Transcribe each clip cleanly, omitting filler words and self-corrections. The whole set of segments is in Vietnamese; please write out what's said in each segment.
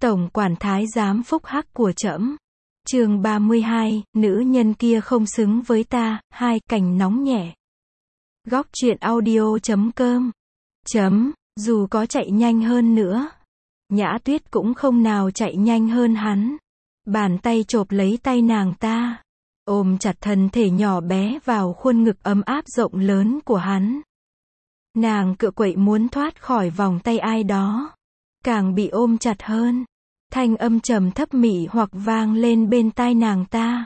Tổng quản thái giám phúc hắc của trẫm. Chương 32, nữ nhân kia không xứng với ta. Hai, cảnh nóng nhẹ. Góc truyện audio.com. Dù có chạy nhanh hơn nữa, Nhã Tuyết cũng không nào chạy nhanh hơn hắn. Bàn tay chộp lấy tay nàng ta, ôm chặt thân thể nhỏ bé vào khuôn ngực ấm áp rộng lớn của hắn. Nàng cựa quậy muốn thoát khỏi vòng tay ai đó, càng bị ôm chặt hơn. Thanh âm trầm thấp mị hoặc vang lên bên tai nàng ta.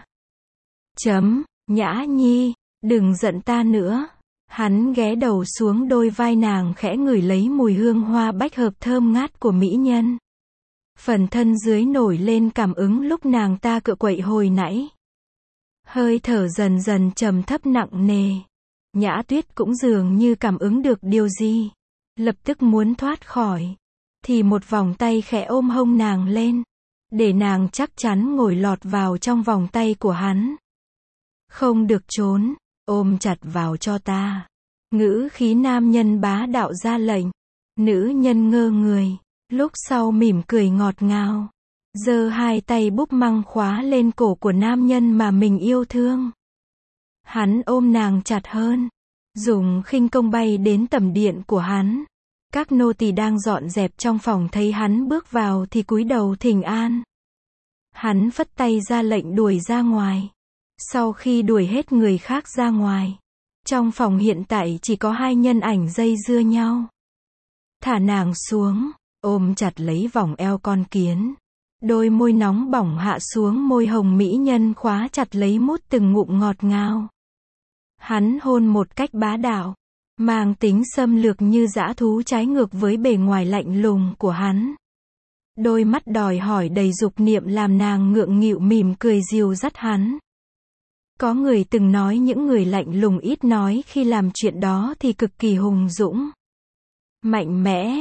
Nhã Nhi, đừng giận ta nữa. Hắn ghé đầu xuống đôi vai nàng khẽ ngửi lấy mùi hương hoa bách hợp thơm ngát của mỹ nhân. Phần thân dưới nổi lên cảm ứng lúc nàng ta cựa quậy hồi nãy. Hơi thở dần dần trầm thấp nặng nề. Nhã Tuyết cũng dường như cảm ứng được điều gì, lập tức muốn thoát khỏi. Thì một vòng tay khẽ ôm hông nàng lên, để nàng chắc chắn ngồi lọt vào trong vòng tay của hắn. Không được trốn, ôm chặt vào cho ta. Ngữ khí nam nhân bá đạo ra lệnh. Nữ nhân ngơ người, lúc sau mỉm cười ngọt ngào, giơ hai tay búp măng khóa lên cổ của nam nhân mà mình yêu thương. Hắn ôm nàng chặt hơn, dùng khinh công bay đến tầm điện của hắn. Các nô tỳ đang dọn dẹp trong phòng thấy hắn bước vào thì cúi đầu thỉnh an. Hắn phất tay ra lệnh đuổi ra ngoài. Sau khi đuổi hết người khác ra ngoài, trong phòng hiện tại chỉ có hai nhân ảnh dây dưa nhau. Thả nàng xuống, ôm chặt lấy vòng eo con kiến. Đôi môi nóng bỏng hạ xuống môi hồng mỹ nhân khóa chặt lấy mút từng ngụm ngọt ngào. Hắn hôn một cách bá đạo, mang tính xâm lược như dã thú trái ngược với bề ngoài lạnh lùng của hắn. Đôi mắt đòi hỏi đầy dục niệm làm nàng ngượng nghịu mỉm cười dìu dắt hắn. Có người từng nói những người lạnh lùng ít nói khi làm chuyện đó thì cực kỳ hùng dũng, mạnh mẽ,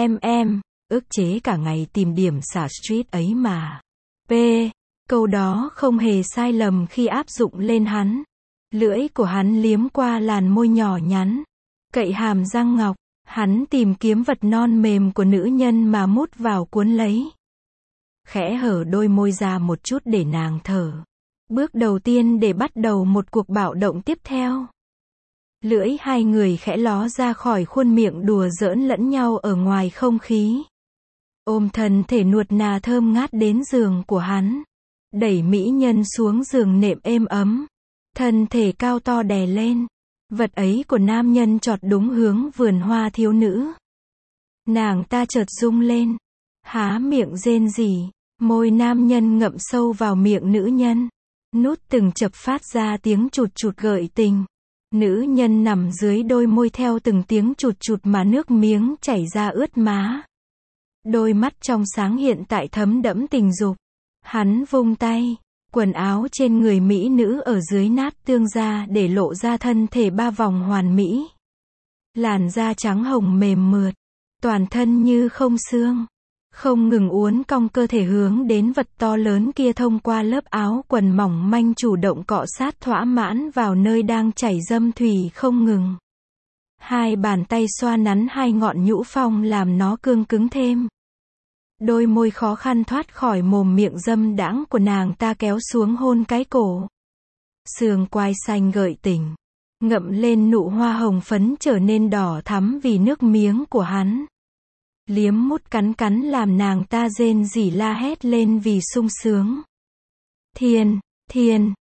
ức chế cả ngày tìm điểm xả street ấy mà. Câu đó không hề sai lầm khi áp dụng lên hắn. Lưỡi của hắn liếm qua làn môi nhỏ nhắn, cậy hàm răng ngọc, hắn tìm kiếm vật non mềm của nữ nhân mà mút vào cuốn lấy. Khẽ hở đôi môi ra một chút để nàng thở. Bước đầu tiên để bắt đầu một cuộc bạo động tiếp theo. Lưỡi hai người khẽ ló ra khỏi khuôn miệng đùa giỡn lẫn nhau ở ngoài không khí. Ôm thân thể nuột nà thơm ngát đến giường của hắn. Đẩy mỹ nhân xuống giường nệm êm ấm. Thân thể cao to đè lên. Vật ấy của nam nhân chọt đúng hướng vườn hoa thiếu nữ. Nàng ta chợt rung lên, há miệng rên rỉ. Môi nam nhân ngậm sâu vào miệng nữ nhân. Nút từng chập phát ra tiếng chụt chụt gợi tình. Nữ nhân nằm dưới đôi môi theo từng tiếng chụt chụt mà nước miếng chảy ra ướt má. Đôi mắt trong sáng hiện tại thấm đẫm tình dục. Hắn vung tay, quần áo trên người mỹ nữ ở dưới nát tương ra để lộ ra thân thể ba vòng hoàn mỹ. Làn da trắng hồng mềm mượt, toàn thân như không xương. Không ngừng uốn cong cơ thể hướng đến vật to lớn kia thông qua lớp áo quần mỏng manh chủ động cọ sát thỏa mãn vào nơi đang chảy dâm thủy không ngừng. Hai bàn tay xoa nắn hai ngọn nhũ phong làm nó cương cứng thêm. Đôi môi khó khăn thoát khỏi mồm miệng dâm đãng của nàng ta kéo xuống hôn cái cổ. Sườn quai xanh gợi tình, ngậm lên nụ hoa hồng phấn trở nên đỏ thắm vì nước miếng của hắn. Liếm mút cắn cắn làm nàng ta rên rỉ la hét lên vì sung sướng. Thiên,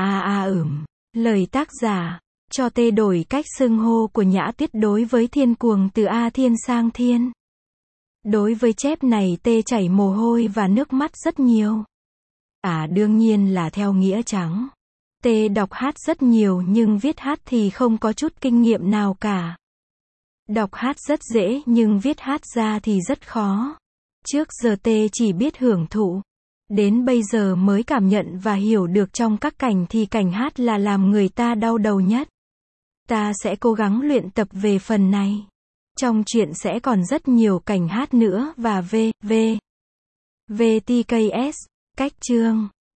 Lời tác giả, cho tê đổi cách xưng hô của Nhã Tuyết đối với thiên cuồng từ A Thiên sang Thiên. Đối với chép này tê chảy mồ hôi và nước mắt rất nhiều. Đương nhiên là theo nghĩa trắng. Tê đọc hát rất nhiều nhưng viết hát thì không có chút kinh nghiệm nào cả. Đọc hát rất dễ nhưng viết hát ra thì rất khó. Trước giờ tê chỉ biết hưởng thụ. Đến bây giờ mới cảm nhận và hiểu được trong các cảnh thì cảnh hát là làm người ta đau đầu nhất. Ta sẽ cố gắng luyện tập về phần này. Trong truyện sẽ còn rất nhiều cảnh hát nữa và VTKS, cách chương.